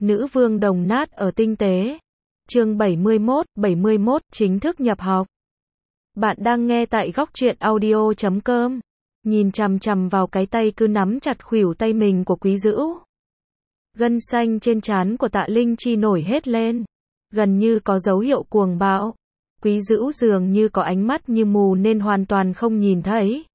Nữ vương đồng nát ở tinh tế. Chương 71, chính thức nhập học. Bạn đang nghe tại góc truyện audio.com. Nhìn chằm chằm vào cái tay cứ nắm chặt khuỷu tay mình của Quý Dữu. Gân xanh trên trán của Tạ Linh Chi nổi hết lên. Gần như có dấu hiệu cuồng bạo. Quý Dữu dường như có ánh mắt như mù nên hoàn toàn không nhìn thấy.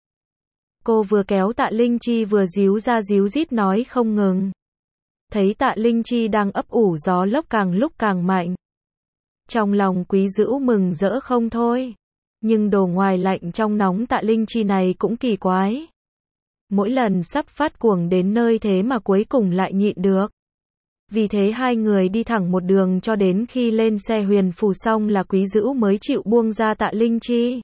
Cô vừa kéo Tạ Linh Chi vừa díu ra díu dít nói không ngừng. Thấy Tạ Linh Chi đang ấp ủ gió lốc càng lúc càng mạnh. Trong lòng Quý Dữu mừng rỡ không thôi. Nhưng đồ ngoài lạnh trong nóng Tạ Linh Chi này cũng kỳ quái. Mỗi lần sắp phát cuồng đến nơi thế mà cuối cùng lại nhịn được. Vì thế hai người đi thẳng một đường cho đến khi lên xe huyền phù xong là Quý Dữu mới chịu buông ra Tạ Linh Chi.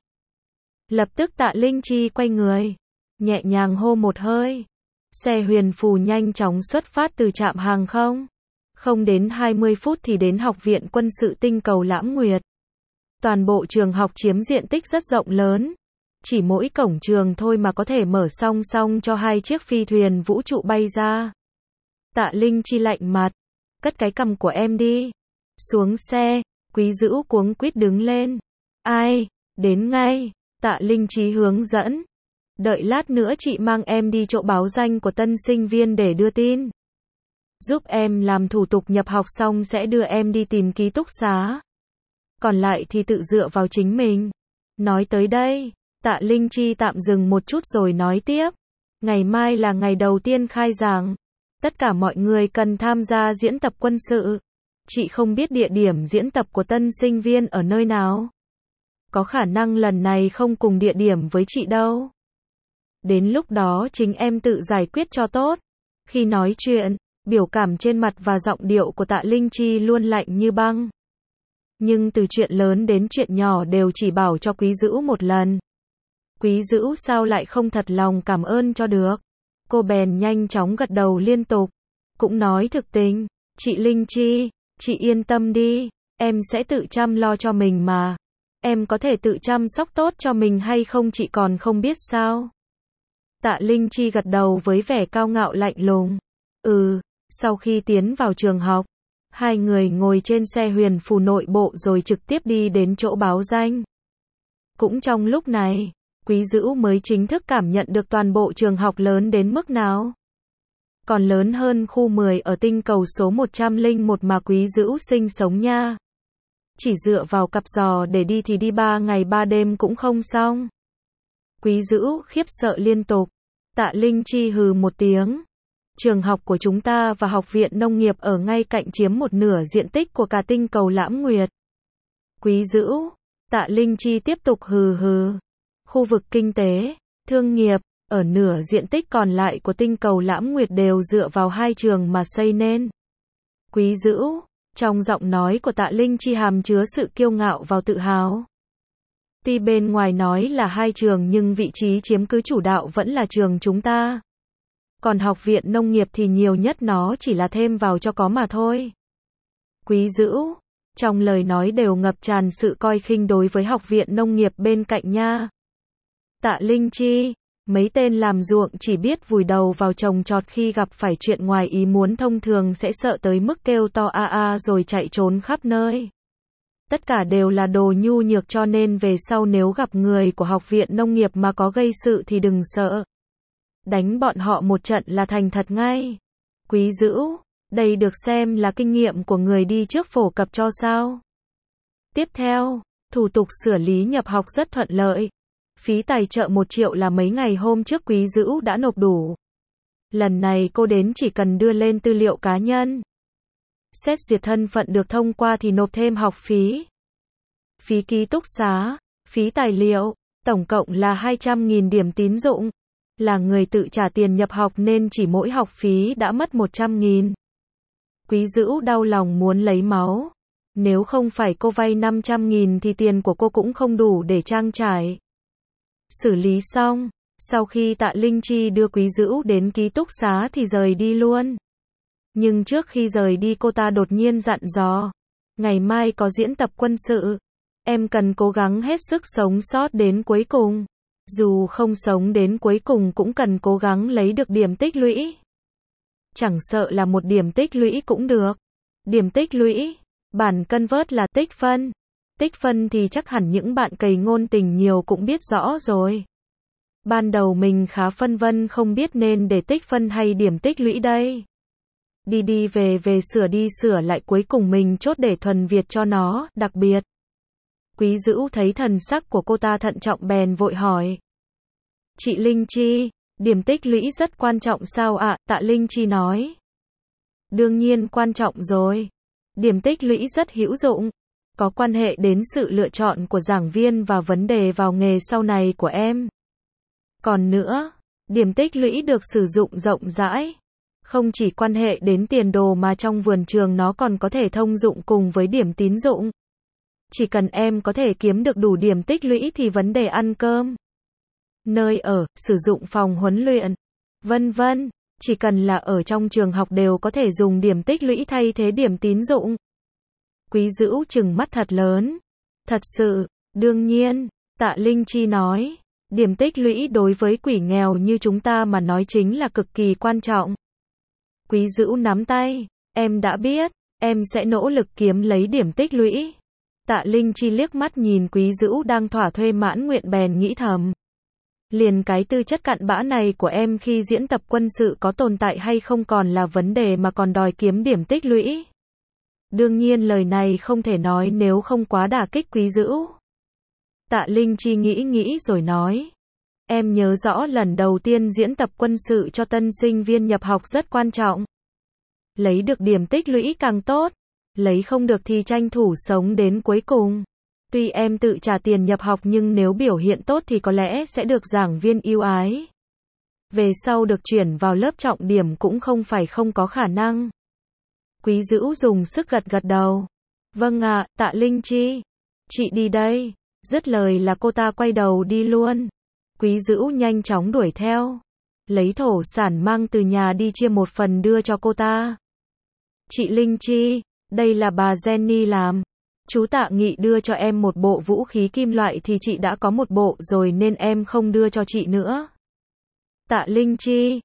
Lập tức Tạ Linh Chi quay người, nhẹ nhàng hô một hơi. Xe huyền phù nhanh chóng xuất phát từ trạm hàng không. Không đến 20 phút thì đến Học viện Quân sự Tinh Cầu Lãm Nguyệt. Toàn bộ trường học chiếm diện tích rất rộng lớn. Chỉ mỗi cổng trường thôi mà có thể mở song song cho hai chiếc phi thuyền vũ trụ bay ra. Tạ Linh Chi lạnh mặt. Cất cái cằm của em đi. Xuống xe, Quý Dữu cuống quýt đứng lên. Ai, đến ngay. Tạ Linh Chi hướng dẫn. Đợi lát nữa chị mang em đi chỗ báo danh của tân sinh viên để đưa tin. Giúp em làm thủ tục nhập học xong sẽ đưa em đi tìm ký túc xá. Còn lại thì tự dựa vào chính mình. Nói tới đây, Tạ Linh Chi tạm dừng một chút rồi nói tiếp. Ngày mai là ngày đầu tiên khai giảng. Tất cả mọi người cần tham gia diễn tập quân sự. Chị không biết địa điểm diễn tập của tân sinh viên ở nơi nào. Có khả năng lần này không cùng địa điểm với chị đâu. Đến lúc đó chính em tự giải quyết cho tốt. Khi nói chuyện, biểu cảm trên mặt và giọng điệu của Tạ Linh Chi luôn lạnh như băng. Nhưng từ chuyện lớn đến chuyện nhỏ đều chỉ bảo cho Quý Dữu một lần. Quý Dữu sao lại không thật lòng cảm ơn cho được. Cô bèn nhanh chóng gật đầu liên tục. Cũng nói thực tình. Chị Linh Chi, chị yên tâm đi. Em sẽ tự chăm lo cho mình mà. Em có thể tự chăm sóc tốt cho mình hay không chị còn không biết sao. Tạ Linh Chi gật đầu với vẻ cao ngạo lạnh lùng. Sau khi tiến vào trường học, hai người ngồi trên xe huyền phù nội bộ rồi trực tiếp đi đến chỗ báo danh. Cũng trong lúc này, Quý Dữu mới chính thức cảm nhận được toàn bộ trường học lớn đến mức nào. Còn lớn hơn khu 10 ở tinh cầu số 101 mà Quý Dữu sinh sống nha. Chỉ dựa vào cặp giò để đi thì đi 3 ngày 3 đêm cũng không xong. Quý Dữu khiếp sợ liên tục. Tạ Linh Chi hừ một tiếng. Trường học của chúng ta và Học viện Nông nghiệp ở ngay cạnh chiếm một nửa diện tích của cả tinh cầu Lãm Nguyệt. Quý Dữu. Tạ Linh Chi tiếp tục hừ hừ. Khu vực kinh tế, thương nghiệp, ở nửa diện tích còn lại của tinh cầu Lãm Nguyệt đều dựa vào hai trường mà xây nên. Quý Dữu. Trong giọng nói của Tạ Linh Chi hàm chứa sự kiêu ngạo và tự hào. Tuy bên ngoài nói là hai trường nhưng vị trí chiếm cứ chủ đạo vẫn là trường chúng ta. Còn Học viện Nông nghiệp thì nhiều nhất nó chỉ là thêm vào cho có mà thôi. Quý Dữu. Trong lời nói đều ngập tràn sự coi khinh đối với Học viện Nông nghiệp bên cạnh nha. Tạ Linh Chi. Mấy tên làm ruộng chỉ biết vùi đầu vào trồng trọt khi gặp phải chuyện ngoài ý muốn thông thường sẽ sợ tới mức kêu to a a rồi chạy trốn khắp nơi. Tất cả đều là đồ nhu nhược cho nên về sau nếu gặp người của Học viện Nông nghiệp mà có gây sự thì đừng sợ. Đánh bọn họ một trận là thành thật ngay. Quý Dữu. Đây được xem là kinh nghiệm của người đi trước phổ cập cho sao. Tiếp theo, thủ tục xử lý nhập học rất thuận lợi. Phí tài trợ 1 triệu là mấy ngày hôm trước Quý Dữu đã nộp đủ. Lần này cô đến chỉ cần đưa lên tư liệu cá nhân. Xét duyệt thân phận được thông qua thì nộp thêm học phí. Phí ký túc xá, phí tài liệu, tổng cộng là 200.000 điểm tín dụng. Là người tự trả tiền nhập học nên chỉ mỗi học phí đã mất 100.000. Quý Dữu đau lòng muốn lấy máu. Nếu không phải cô vay 500.000 thì tiền của cô cũng không đủ để trang trải. Xử lý xong, sau khi Tạ Linh Chi đưa Quý Dữu đến ký túc xá thì rời đi luôn. Nhưng trước khi rời đi cô ta đột nhiên dặn dò. Ngày mai có diễn tập quân sự. Em cần cố gắng hết sức sống sót đến cuối cùng. Dù không sống đến cuối cùng cũng cần cố gắng lấy được điểm tích lũy. Chẳng sợ là 1 điểm tích lũy cũng được. Điểm tích lũy. Bản convert là tích phân. Tích phân thì chắc hẳn những bạn cày ngôn tình nhiều cũng biết rõ rồi. Ban đầu mình khá phân vân không biết nên để tích phân hay điểm tích lũy đây. Đi đi về về sửa đi sửa lại cuối cùng mình chốt để thuần Việt cho nó, đặc biệt. Quý Dữu thấy thần sắc của cô ta thận trọng bèn vội hỏi. Chị Linh Chi, điểm tích lũy rất quan trọng sao ạ? Tạ Linh Chi nói. Đương nhiên quan trọng rồi. Điểm tích lũy rất hữu dụng. Có quan hệ đến sự lựa chọn của giảng viên và vấn đề vào nghề sau này của em. Còn nữa, điểm tích lũy được sử dụng rộng rãi. Không chỉ quan hệ đến tiền đồ mà trong vườn trường nó còn có thể thông dụng cùng với điểm tín dụng. Chỉ cần em có thể kiếm được đủ điểm tích lũy thì vấn đề ăn cơm, nơi ở, sử dụng phòng huấn luyện, vân vân, chỉ cần là ở trong trường học đều có thể dùng điểm tích lũy thay thế điểm tín dụng. Quý Dữu trừng mắt thật lớn. Thật sự, đương nhiên, Tạ Linh Chi nói, điểm tích lũy đối với quỷ nghèo như chúng ta mà nói chính là cực kỳ quan trọng. Quý Dữu nắm tay, em đã biết, em sẽ nỗ lực kiếm lấy điểm tích lũy. Tạ Linh Chi liếc mắt nhìn Quý Dữu đang thỏa thuê mãn nguyện bèn nghĩ thầm. Liền cái tư chất cặn bã này của em khi diễn tập quân sự có tồn tại hay không còn là vấn đề mà còn đòi kiếm điểm tích lũy. Đương nhiên lời này không thể nói nếu không quá đả kích Quý Dữu. Tạ Linh Chi nghĩ rồi nói. Em nhớ rõ lần đầu tiên diễn tập quân sự cho tân sinh viên nhập học rất quan trọng. Lấy được điểm tích lũy càng tốt. Lấy không được thì tranh thủ sống đến cuối cùng. Tuy em tự trả tiền nhập học nhưng nếu biểu hiện tốt thì có lẽ sẽ được giảng viên ưu ái. Về sau được chuyển vào lớp trọng điểm cũng không phải không có khả năng. Quý Dữu dùng sức gật đầu. Vâng ạ, Tạ Linh Chi. Chị đi đây. Dứt lời là cô ta quay đầu đi luôn. Quý Dữu nhanh chóng đuổi theo. Lấy thổ sản mang từ nhà đi chia một phần đưa cho cô ta. Chị Linh Chi, đây là bà Jenny làm. Chú Tạ Nghị đưa cho em một bộ vũ khí kim loại thì chị đã có một bộ rồi nên em không đưa cho chị nữa. Tạ Linh Chi,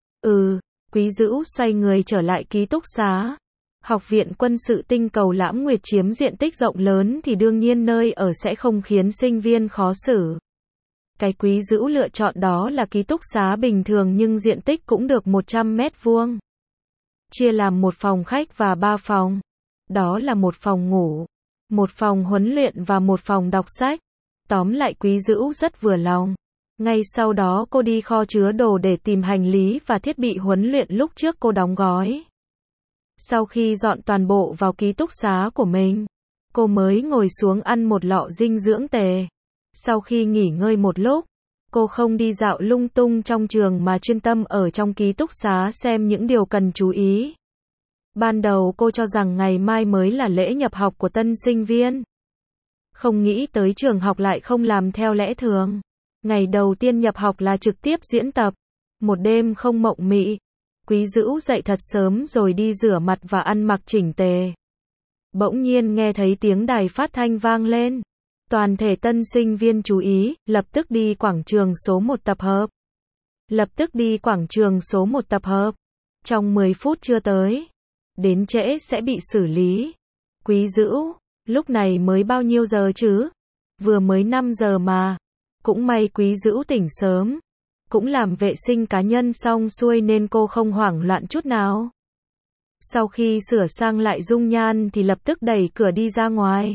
Quý Dữu xoay người trở lại ký túc xá. Học viện quân sự tinh cầu Lãm Nguyệt chiếm diện tích rộng lớn thì đương nhiên nơi ở sẽ không khiến sinh viên khó xử. Cái Quý Dữu lựa chọn đó là ký túc xá bình thường nhưng diện tích cũng được 100 mét vuông. Chia làm một phòng khách và 3 phòng. Đó là một phòng ngủ, một phòng huấn luyện và một phòng đọc sách. Tóm lại Quý Dữu rất vừa lòng. Ngay sau đó cô đi kho chứa đồ để tìm hành lý và thiết bị huấn luyện lúc trước cô đóng gói. Sau khi dọn toàn bộ vào ký túc xá của mình, cô mới ngồi xuống ăn một lọ dinh dưỡng tề. Sau khi nghỉ ngơi một lúc, cô không đi dạo lung tung trong trường mà chuyên tâm ở trong ký túc xá xem những điều cần chú ý. Ban đầu cô cho rằng ngày mai mới là lễ nhập học của tân sinh viên. Không nghĩ tới trường học lại không làm theo lẽ thường. Ngày đầu tiên nhập học là trực tiếp diễn tập. Một đêm không mộng mị. Quý Dữu dậy thật sớm rồi đi rửa mặt và ăn mặc chỉnh tề. Bỗng nhiên nghe thấy tiếng đài phát thanh vang lên. Toàn thể tân sinh viên chú ý, lập tức đi quảng trường số 1 tập hợp. Lập tức đi quảng trường số 1 tập hợp. Trong 10 phút chưa tới. Đến trễ sẽ bị xử lý. Quý Dữu, lúc này mới bao nhiêu giờ chứ? Vừa mới 5 giờ mà. Cũng may Quý Dữu tỉnh sớm. Cũng làm vệ sinh cá nhân xong xuôi nên cô không hoảng loạn chút nào. Sau khi sửa sang lại dung nhan thì lập tức đẩy cửa đi ra ngoài.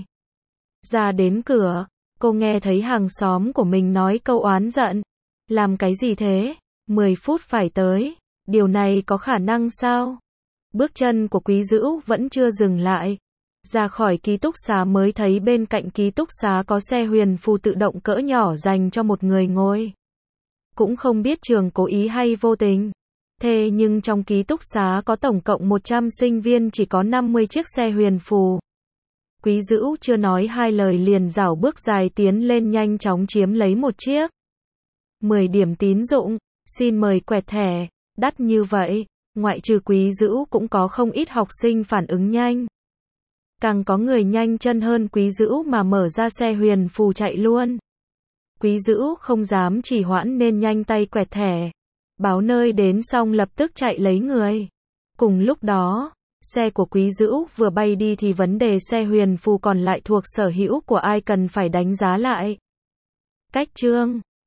Ra đến cửa, cô nghe thấy hàng xóm của mình nói câu oán giận. Làm cái gì thế? 10 phút phải tới. Điều này có khả năng sao? Bước chân của Quý Dữu vẫn chưa dừng lại. Ra khỏi ký túc xá mới thấy bên cạnh ký túc xá có xe huyền phù tự động cỡ nhỏ dành cho một người ngồi. Cũng không biết trường cố ý hay vô tình. Thế nhưng trong ký túc xá có tổng cộng 100 sinh viên chỉ có 50 chiếc xe huyền phù. Quý Dữu chưa nói hai lời liền rảo bước dài tiến lên nhanh chóng chiếm lấy một chiếc. 10 điểm tín dụng, xin mời quẹt thẻ, đắt như vậy, ngoại trừ Quý Dữu cũng có không ít học sinh phản ứng nhanh. Càng có người nhanh chân hơn Quý Dữu mà mở ra xe huyền phù chạy luôn. Quý Dữu không dám trì hoãn nên nhanh tay quẹt thẻ. Báo nơi đến xong lập tức chạy lấy người. Cùng lúc đó, xe của Quý Dữu vừa bay đi thì vấn đề xe huyền phù còn lại thuộc sở hữu của ai cần phải đánh giá lại. Cách chương